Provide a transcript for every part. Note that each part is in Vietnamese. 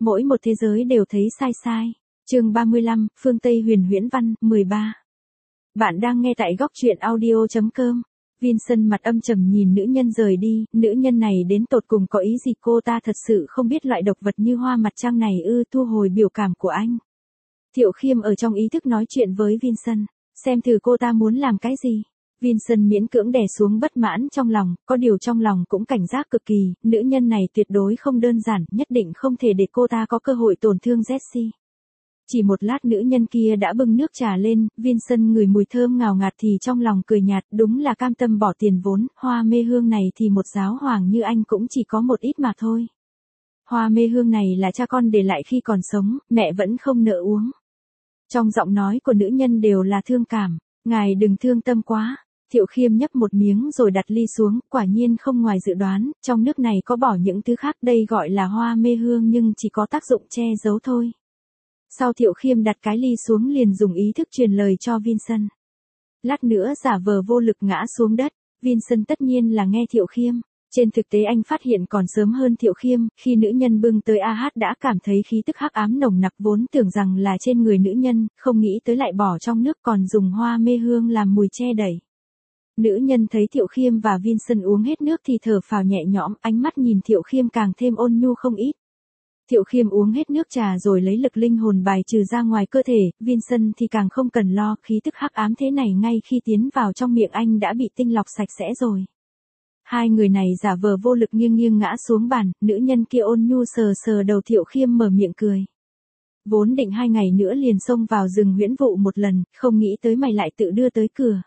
Mỗi một thế giới đều thấy sai sai. Chương 35, Phương Tây Huyền Huyễn Văn, 13. Bạn đang nghe tại góc truyện audio.com. Vincent mặt âm trầm nhìn nữ nhân rời đi, nữ nhân này đến tột cùng có ý gì, cô ta thật sự không biết loại độc vật như hoa mặt trăng này ư? Thu hồi biểu cảm của anh. Thiệu Khiêm ở trong ý thức nói chuyện với Vincent, xem thử cô ta muốn làm cái gì. Vincent miễn cưỡng đè xuống bất mãn trong lòng, có điều trong lòng cũng cảnh giác cực kỳ, nữ nhân này tuyệt đối không đơn giản, nhất định không thể để cô ta có cơ hội tổn thương Jessie. Chỉ một lát nữ nhân kia đã bưng nước trà lên, Vincent ngửi mùi thơm ngào ngạt thì trong lòng cười nhạt, đúng là cam tâm bỏ tiền vốn, hoa mê hương này thì một giáo hoàng như anh cũng chỉ có một ít mà thôi. Hoa mê hương này là cha con để lại khi còn sống, mẹ vẫn không nỡ uống. Trong giọng nói của nữ nhân đều là thương cảm, ngài đừng thương tâm quá. Thiệu Khiêm nhấp một miếng rồi đặt ly xuống, quả nhiên không ngoài dự đoán, trong nước này có bỏ những thứ khác, đây gọi là hoa mê hương nhưng chỉ có tác dụng che giấu thôi. Sau Thiệu Khiêm đặt cái ly xuống liền dùng ý thức truyền lời cho Vincent. Lát nữa giả vờ vô lực ngã xuống đất, Vincent tất nhiên là nghe Thiệu Khiêm. Trên thực tế anh phát hiện còn sớm hơn Thiệu Khiêm, khi nữ nhân bưng tới AH đã cảm thấy khí tức hắc ám nồng nặc, vốn tưởng rằng là trên người nữ nhân, không nghĩ tới lại bỏ trong nước còn dùng hoa mê hương làm mùi che đẩy. Nữ nhân thấy Thiệu Khiêm và Vincent uống hết nước thì thở phào nhẹ nhõm, ánh mắt nhìn Thiệu Khiêm càng thêm ôn nhu không ít. Thiệu Khiêm uống hết nước trà rồi lấy lực linh hồn bài trừ ra ngoài cơ thể, Vincent thì càng không cần lo, khí tức hắc ám thế này ngay khi tiến vào trong miệng anh đã bị tinh lọc sạch sẽ rồi. Hai người này giả vờ vô lực nghiêng nghiêng ngã xuống bàn, nữ nhân kia ôn nhu sờ sờ đầu Thiệu Khiêm mở miệng cười. Vốn định 2 ngày nữa liền xông vào rừng huyễn vụ một lần, không nghĩ tới mày lại tự đưa tới cửa.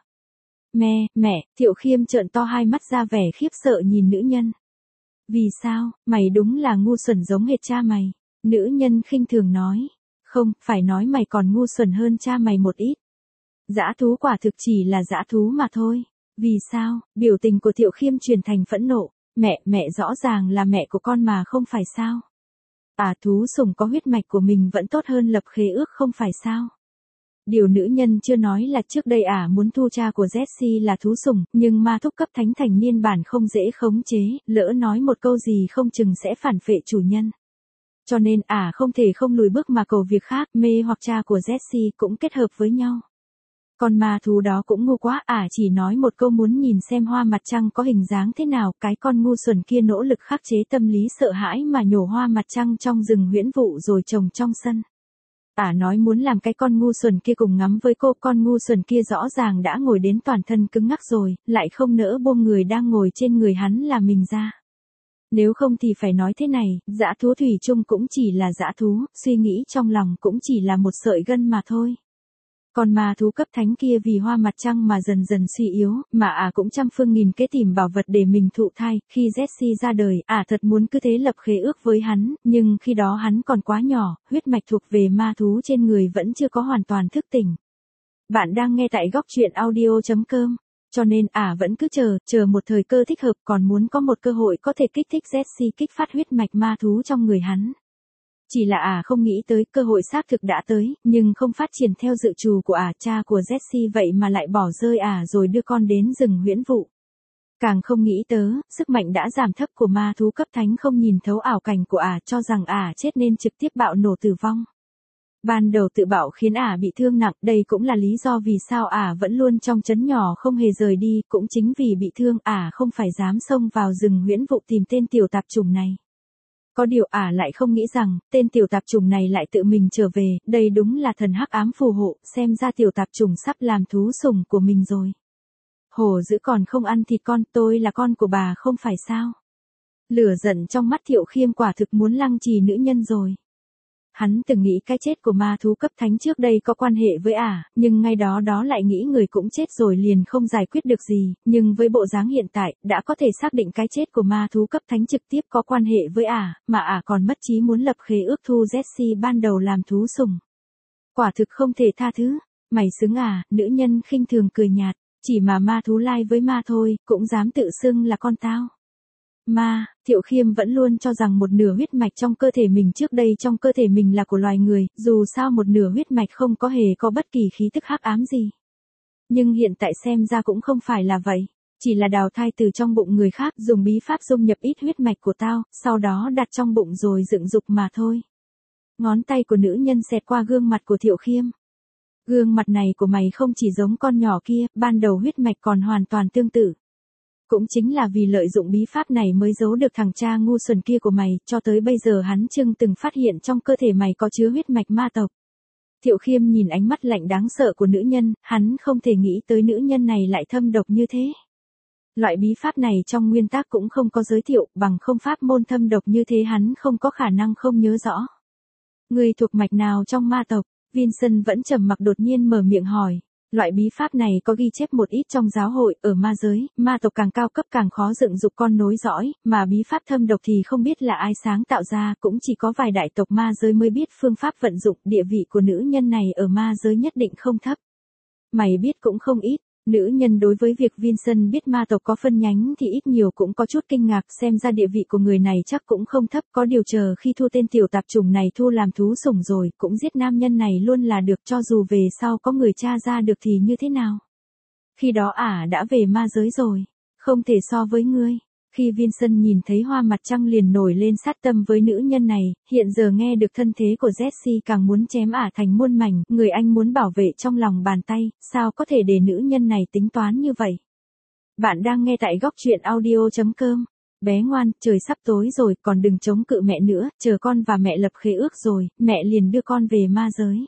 Mẹ, Thiệu Khiêm trợn to hai mắt ra vẻ khiếp sợ nhìn nữ nhân. Vì sao, mày đúng là ngu xuẩn giống hệt cha mày. Nữ nhân khinh thường nói. Không, phải nói mày còn ngu xuẩn hơn cha mày một ít. Dã thú quả thực chỉ là dã thú mà thôi. Vì sao, biểu tình của Thiệu Khiêm chuyển thành phẫn nộ. Mẹ rõ ràng là mẹ của con mà không phải sao. Thú sủng có huyết mạch của mình vẫn tốt hơn lập khế ước không phải sao. Điều nữ nhân chưa nói là trước đây muốn thu cha của Jessie là thú sủng, nhưng ma thúc cấp thánh thành niên bản không dễ khống chế, lỡ nói một câu gì không chừng sẽ phản phệ chủ nhân. Cho nên không thể không lùi bước mà cầu việc khác, mê hoặc cha của Jessie cũng kết hợp với nhau. Còn ma thú đó cũng ngu quá, chỉ nói một câu muốn nhìn xem hoa mặt trăng có hình dáng thế nào, cái con ngu xuẩn kia nỗ lực khắc chế tâm lý sợ hãi mà nhổ hoa mặt trăng trong rừng huyễn vụ rồi trồng trong sân. Nói muốn làm cái con ngu xuẩn kia cùng ngắm với cô, con ngu xuẩn kia rõ ràng đã ngồi đến toàn thân cứng ngắc rồi, lại không nỡ buông người đang ngồi trên người hắn là mình ra. Nếu không thì phải nói thế này, dã thú thủy chung cũng chỉ là dã thú, suy nghĩ trong lòng cũng chỉ là một sợi gân mà thôi. Còn ma thú cấp thánh kia vì hoa mặt trăng mà dần dần suy yếu, mà cũng trăm phương nghìn kế tìm bảo vật để mình thụ thai, khi Jessie ra đời, thật muốn cứ thế lập khế ước với hắn, nhưng khi đó hắn còn quá nhỏ, huyết mạch thuộc về ma thú trên người vẫn chưa có hoàn toàn thức tỉnh. Bạn đang nghe tại góc truyện audio.com, cho nên vẫn cứ chờ một thời cơ thích hợp, còn muốn có một cơ hội có thể kích thích Jessie kích phát huyết mạch ma thú trong người hắn. Chỉ là không nghĩ tới cơ hội xác thực đã tới, nhưng không phát triển theo dự trù của cha của Jessie vậy mà lại bỏ rơi rồi đưa con đến rừng huyễn vụ. Càng không nghĩ tới, sức mạnh đã giảm thấp của ma thú cấp thánh không nhìn thấu ảo cảnh của cho rằng chết nên trực tiếp bạo nổ tử vong. Ban đầu tự bạo khiến bị thương nặng, đây cũng là lý do vì sao vẫn luôn trong trấn nhỏ không hề rời đi, cũng chính vì bị thương không phải dám xông vào rừng huyễn vụ tìm tên tiểu tạp chủng này. Có điều lại không nghĩ rằng, tên tiểu tạp chủng này lại tự mình trở về, đây đúng là thần hắc ám phù hộ, xem ra tiểu tạp chủng sắp làm thú sủng của mình rồi. Hổ dữ còn không ăn thịt con, tôi là con của bà không phải sao. Lửa giận trong mắt Thiệu Khiêm quả thực muốn lăng trì nữ nhân rồi. Hắn từng nghĩ cái chết của ma thú cấp thánh trước đây có quan hệ với nhưng ngay đó lại nghĩ người cũng chết rồi liền không giải quyết được gì, nhưng với bộ dáng hiện tại, đã có thể xác định cái chết của ma thú cấp thánh trực tiếp có quan hệ với mà còn mất chí muốn lập khế ước thu Jessie ban đầu làm thú sủng. Quả thực không thể tha thứ, mày xứng nữ nhân khinh thường cười nhạt, chỉ mà ma thú lai với ma thôi, cũng dám tự xưng là con tao. Thiệu Khiêm vẫn luôn cho rằng một nửa huyết mạch trong cơ thể mình trước đây trong cơ thể mình là của loài người, dù sao một nửa huyết mạch không có hề có bất kỳ khí tức hắc ám gì. Nhưng hiện tại xem ra cũng không phải là vậy, chỉ là đào thai từ trong bụng người khác, dùng bí pháp dung nhập ít huyết mạch của tao, sau đó đặt trong bụng rồi dựng dục mà thôi. Ngón tay của nữ nhân xẹt qua gương mặt của Thiệu Khiêm. Gương mặt này của mày không chỉ giống con nhỏ kia, ban đầu huyết mạch còn hoàn toàn tương tự. Cũng chính là vì lợi dụng bí pháp này mới giấu được thằng cha ngu xuẩn kia của mày, cho tới bây giờ hắn chưa từng phát hiện trong cơ thể mày có chứa huyết mạch ma tộc. Thiệu Khiêm nhìn ánh mắt lạnh đáng sợ của nữ nhân, hắn không thể nghĩ tới nữ nhân này lại thâm độc như thế. Loại bí pháp này trong nguyên tắc cũng không có giới thiệu, bằng không pháp môn thâm độc như thế hắn không có khả năng không nhớ rõ. Người thuộc mạch nào trong ma tộc? Vincent vẫn trầm mặc đột nhiên mở miệng hỏi. Loại bí pháp này có ghi chép một ít trong giáo hội, ở ma giới, ma tộc càng cao cấp càng khó dựng dục con nối dõi, mà bí pháp thâm độc thì không biết là ai sáng tạo ra, cũng chỉ có vài đại tộc ma giới mới biết phương pháp vận dụng. Địa vị của nữ nhân này ở ma giới nhất định không thấp. Mày biết cũng không ít. Nữ nhân đối với việc Vincent biết ma tộc có phân nhánh thì ít nhiều cũng có chút kinh ngạc, xem ra địa vị của người này chắc cũng không thấp, có điều chờ khi thu tên tiểu tạp chủng này thu làm thú sủng rồi, cũng giết nam nhân này luôn là được, cho dù về sau có người tra ra được thì như thế nào. Khi đó đã về ma giới rồi, không thể so với ngươi. Khi Vincent nhìn thấy hoa mặt trăng liền nổi lên sát tâm với nữ nhân này, hiện giờ nghe được thân thế của Jessie càng muốn chém thành muôn mảnh, người anh muốn bảo vệ trong lòng bàn tay, sao có thể để nữ nhân này tính toán như vậy. Bạn đang nghe tại góc truyện audio.com. Bé ngoan, trời sắp tối rồi, còn đừng chống cự mẹ nữa, chờ con và mẹ lập khế ước rồi, mẹ liền đưa con về ma giới.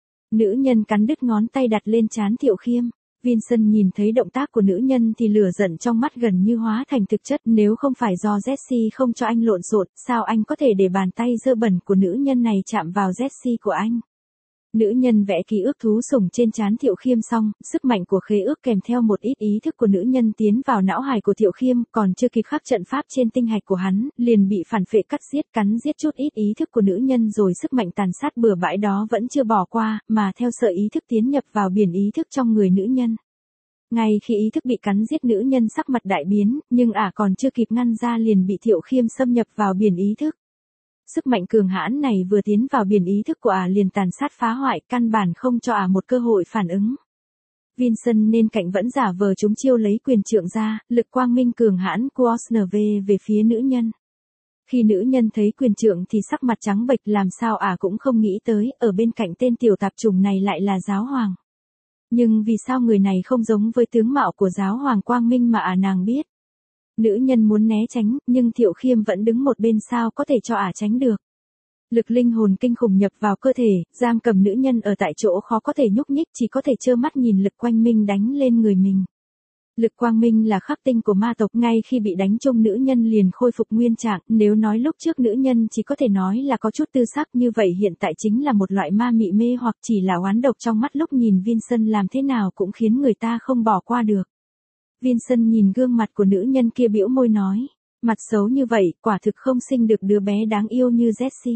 Nữ nhân cắn đứt ngón tay đặt lên trán Thiệu Khiêm. Vincent nhìn thấy động tác của nữ nhân thì lửa giận trong mắt gần như hóa thành thực chất, nếu không phải do Jessie không cho anh lộn xộn, sao anh có thể để bàn tay dơ bẩn của nữ nhân này chạm vào Jessie của anh. Nữ nhân vẽ ký ức thú sủng trên trán Thiệu Khiêm xong, sức mạnh của khế ước kèm theo một ít ý thức của nữ nhân tiến vào não hài của Thiệu Khiêm, còn chưa kịp khắc trận pháp trên tinh hạch của hắn, liền bị phản phệ cắt giết cắn giết chút ít ý thức của nữ nhân, rồi sức mạnh tàn sát bừa bãi đó vẫn chưa bỏ qua, mà theo sợi ý thức tiến nhập vào biển ý thức trong người nữ nhân. Ngay khi ý thức bị cắn giết, nữ nhân sắc mặt đại biến, nhưng còn chưa kịp ngăn ra liền bị Thiệu Khiêm xâm nhập vào biển ý thức. Sức mạnh cường hãn này vừa tiến vào biển ý thức của liền tàn sát phá hoại, căn bản không cho một cơ hội phản ứng. Vincent nên cạnh vẫn giả vờ chúng chiêu lấy quyền trượng ra, lực quang minh cường hãn của Osnv về phía nữ nhân. Khi nữ nhân thấy quyền trượng thì sắc mặt trắng bệch, làm sao cũng không nghĩ tới, ở bên cạnh tên tiểu tạp chủng này lại là giáo hoàng. Nhưng vì sao người này không giống với tướng mạo của giáo hoàng quang minh mà nàng biết. Nữ nhân muốn né tránh, nhưng Thiệu Khiêm vẫn đứng một bên, sao có thể cho tránh được. Lực linh hồn kinh khủng nhập vào cơ thể, giam cầm nữ nhân ở tại chỗ khó có thể nhúc nhích, chỉ có thể trơ mắt nhìn lực quang minh đánh lên người mình. Lực quang minh là khắc tinh của ma tộc, ngay khi bị đánh trúng nữ nhân liền khôi phục nguyên trạng, nếu nói lúc trước nữ nhân chỉ có thể nói là có chút tư sắc, như vậy hiện tại chính là một loại ma mị mê hoặc chỉ là oán độc trong mắt, lúc nhìn Vincent làm thế nào cũng khiến người ta không bỏ qua được. Vincent nhìn gương mặt của nữ nhân kia bĩu môi nói, mặt xấu như vậy, quả thực không sinh được đứa bé đáng yêu như Jessie.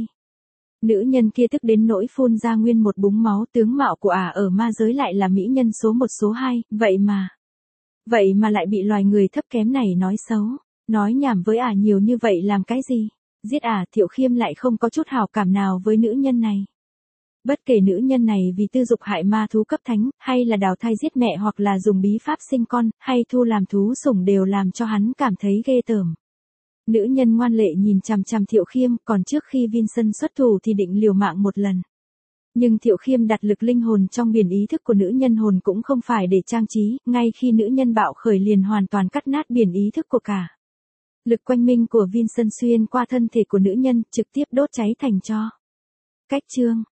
Nữ nhân kia tức đến nỗi phun ra nguyên một búng máu, tướng mạo của ở ma giới lại là mỹ nhân số 1 số 2, vậy mà lại bị loài người thấp kém này nói xấu, nói nhảm với nhiều như vậy làm cái gì, giết Thiệu Khiêm lại không có chút hảo cảm nào với nữ nhân này. Bất kể nữ nhân này vì tư dục hại ma thú cấp thánh, hay là đào thai giết mẹ, hoặc là dùng bí pháp sinh con, hay thu làm thú sủng, đều làm cho hắn cảm thấy ghê tởm. Nữ nhân ngoan lệ nhìn chằm chằm Thiệu Khiêm, còn trước khi Vincent xuất thủ thì định liều mạng một lần. Nhưng Thiệu Khiêm đặt lực linh hồn trong biển ý thức của nữ nhân, hồn cũng không phải để trang trí, ngay khi nữ nhân bạo khởi liền hoàn toàn cắt nát biển ý thức của cả. Lực quanh minh của Vincent xuyên qua thân thể của nữ nhân, trực tiếp đốt cháy thành tro. Cách chương